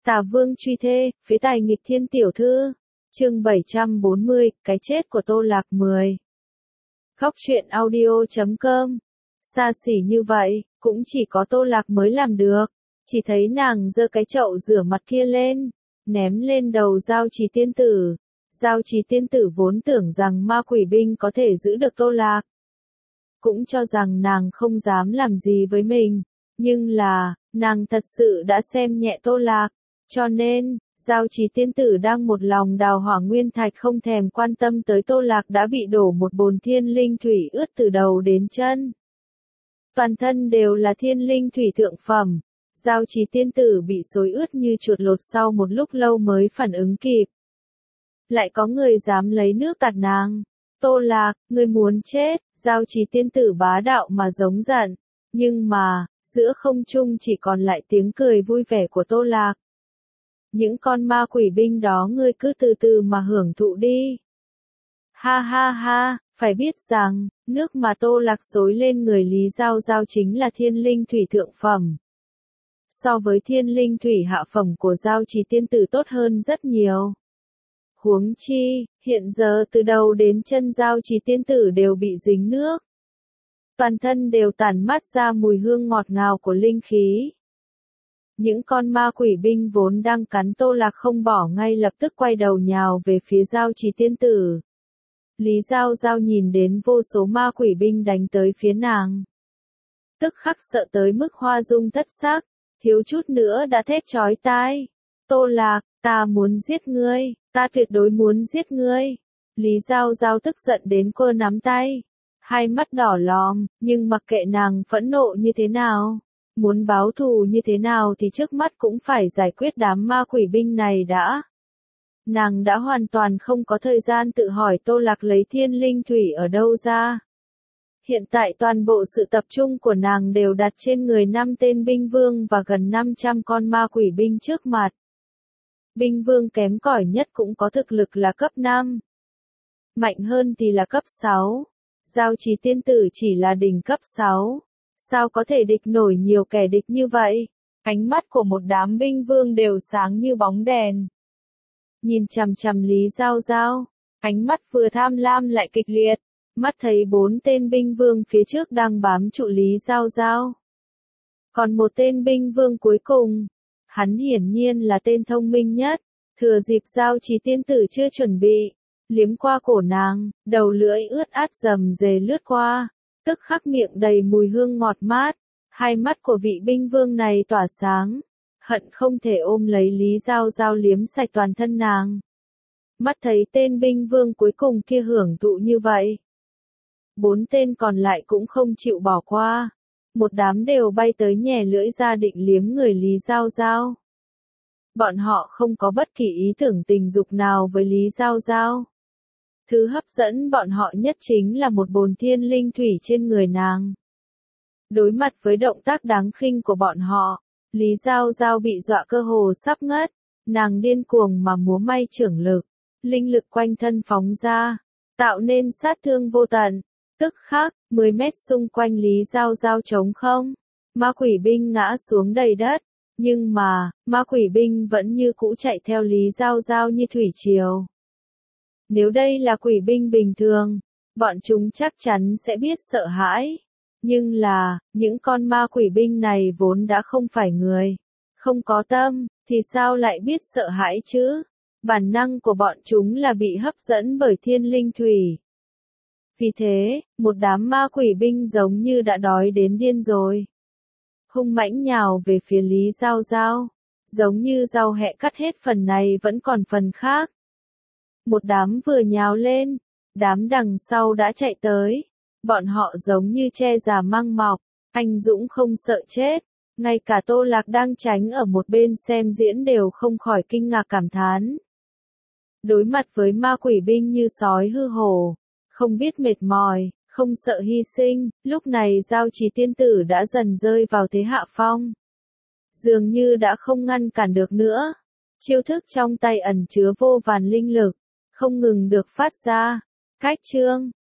Tà Vương truy thê, phế tài nghịch thiên tiểu thư. Chương 740, cái chết của Tô Lạc 10. Khóc chuyện audio.com. Xa xỉ như vậy, cũng chỉ có Tô Lạc mới làm được. Chỉ thấy nàng giơ cái chậu rửa mặt kia lên, ném lên đầu Giao Trì tiên tử. Giao Trì tiên tử vốn tưởng rằng ma quỷ binh có thể giữ được Tô Lạc. Cũng cho rằng nàng không dám làm gì với mình. Nhưng là, nàng thật sự đã xem nhẹ Tô Lạc. Cho nên, Giao Trì tiên tử đang một lòng đào hỏa nguyên thạch không thèm quan tâm tới Tô Lạc đã bị đổ một bồn thiên linh thủy ướt từ đầu đến chân. Toàn thân đều là thiên linh thủy thượng phẩm. Giao Trì tiên tử bị xối ướt như chuột lột sau một lúc lâu mới phản ứng kịp. Lại có người dám lấy nước tạt nàng. Tô Lạc, ngươi muốn chết, Giao Trì tiên tử bá đạo mà giống giận. Nhưng mà, giữa không trung chỉ còn lại tiếng cười vui vẻ của Tô Lạc. Những con ma quỷ binh đó ngươi cứ từ từ mà hưởng thụ đi. Ha ha ha, phải biết rằng, nước mà Tô Lạc xối lên người Lý Giao Giao chính là thiên linh thủy thượng phẩm. So với thiên linh thủy hạ phẩm của Giao Trì tiên tử tốt hơn rất nhiều. Huống chi, hiện giờ từ đầu đến chân Giao Trì tiên tử đều bị dính nước. Toàn thân đều tản mát ra mùi hương ngọt ngào của linh khí. Những con ma quỷ binh vốn đang cắn Tô Lạc không bỏ ngay lập tức quay đầu nhào về phía Giao Trì tiên tử. Lý Giao Giao nhìn đến vô số ma quỷ binh đánh tới phía nàng. Tức khắc sợ tới mức hoa dung thất sắc, thiếu chút nữa đã thét chói tai. Tô Lạc, ta muốn giết ngươi, ta tuyệt đối muốn giết ngươi. Lý Giao Giao tức giận đến cô nắm tay. Hai mắt đỏ lòm, nhưng mặc kệ nàng phẫn nộ như thế nào. Muốn báo thù như thế nào thì trước mắt cũng phải giải quyết đám ma quỷ binh này đã. Nàng đã hoàn toàn không có thời gian tự hỏi Tô Lạc lấy thiên linh thủy ở đâu ra. Hiện tại toàn bộ sự tập trung của nàng đều đặt trên người 5 tên binh vương và gần 500 con ma quỷ binh trước mặt. Binh vương kém cỏi nhất cũng có thực lực là cấp 5. Mạnh hơn thì là cấp 6. Giao Trì tiên tử chỉ là đỉnh cấp 6. Sao có thể địch nổi nhiều kẻ địch như vậy? Ánh mắt của một đám binh vương đều sáng như bóng đèn. Nhìn chằm chằm Lý Giao Giao, ánh mắt vừa tham lam lại kịch liệt, mắt thấy 4 tên binh vương phía trước đang bám trụ Lý Giao Giao. Còn một tên binh vương cuối cùng, hắn hiển nhiên là tên thông minh nhất, thừa dịp Giao Trì tiên tử chưa chuẩn bị, liếm qua cổ nàng, đầu lưỡi ướt át rầm rề lướt qua. Tức khắc miệng đầy mùi hương ngọt mát, hai mắt của vị binh vương này tỏa sáng, hận không thể ôm lấy Lý Giao Giao liếm sạch toàn thân nàng. Mắt thấy tên binh vương cuối cùng kia hưởng thụ như vậy. 4 tên còn lại cũng không chịu bỏ qua, một đám đều bay tới nhè lưỡi ra định liếm người Lý Giao Giao. Bọn họ không có bất kỳ ý tưởng tình dục nào với Lý Giao Giao. Thứ hấp dẫn bọn họ nhất chính là một bồn thiên linh thủy trên người nàng. Đối mặt với động tác đáng khinh của bọn họ, Lý Giao Giao bị dọa cơ hồ sắp ngất, nàng điên cuồng mà múa may chưởng lực, linh lực quanh thân phóng ra, tạo nên sát thương vô tận. Tức khắc, 10 mét xung quanh Lý Giao Giao trống không, ma quỷ binh ngã xuống đầy đất, nhưng mà, ma quỷ binh vẫn như cũ chạy theo Lý Giao Giao như thủy triều. Nếu đây là quỷ binh bình thường, bọn chúng chắc chắn sẽ biết sợ hãi. Nhưng là, những con ma quỷ binh này vốn đã không phải người, không có tâm, thì sao lại biết sợ hãi chứ? Bản năng của bọn chúng là bị hấp dẫn bởi thiên linh thủy. Vì thế, một đám ma quỷ binh giống như đã đói đến điên rồi. Hung mãnh nhào về phía Lý Giao Giao, giống như dao hẹ cắt hết phần này vẫn còn phần khác. Một đám vừa nhào lên, đám đằng sau đã chạy tới. Bọn họ giống như tre già mang mọc, anh dũng không sợ chết. Ngay cả Tô Lạc đang tránh ở một bên xem diễn đều không khỏi kinh ngạc cảm thán. Đối mặt với ma quỷ binh như sói hư hổ, không biết mệt mỏi, không sợ hy sinh, lúc này Giao Trì tiên tử đã dần rơi vào thế hạ phong. Dường như đã không ngăn cản được nữa. Chiêu thức trong tay ẩn chứa vô vàn linh lực, không ngừng được phát ra. Cách chương,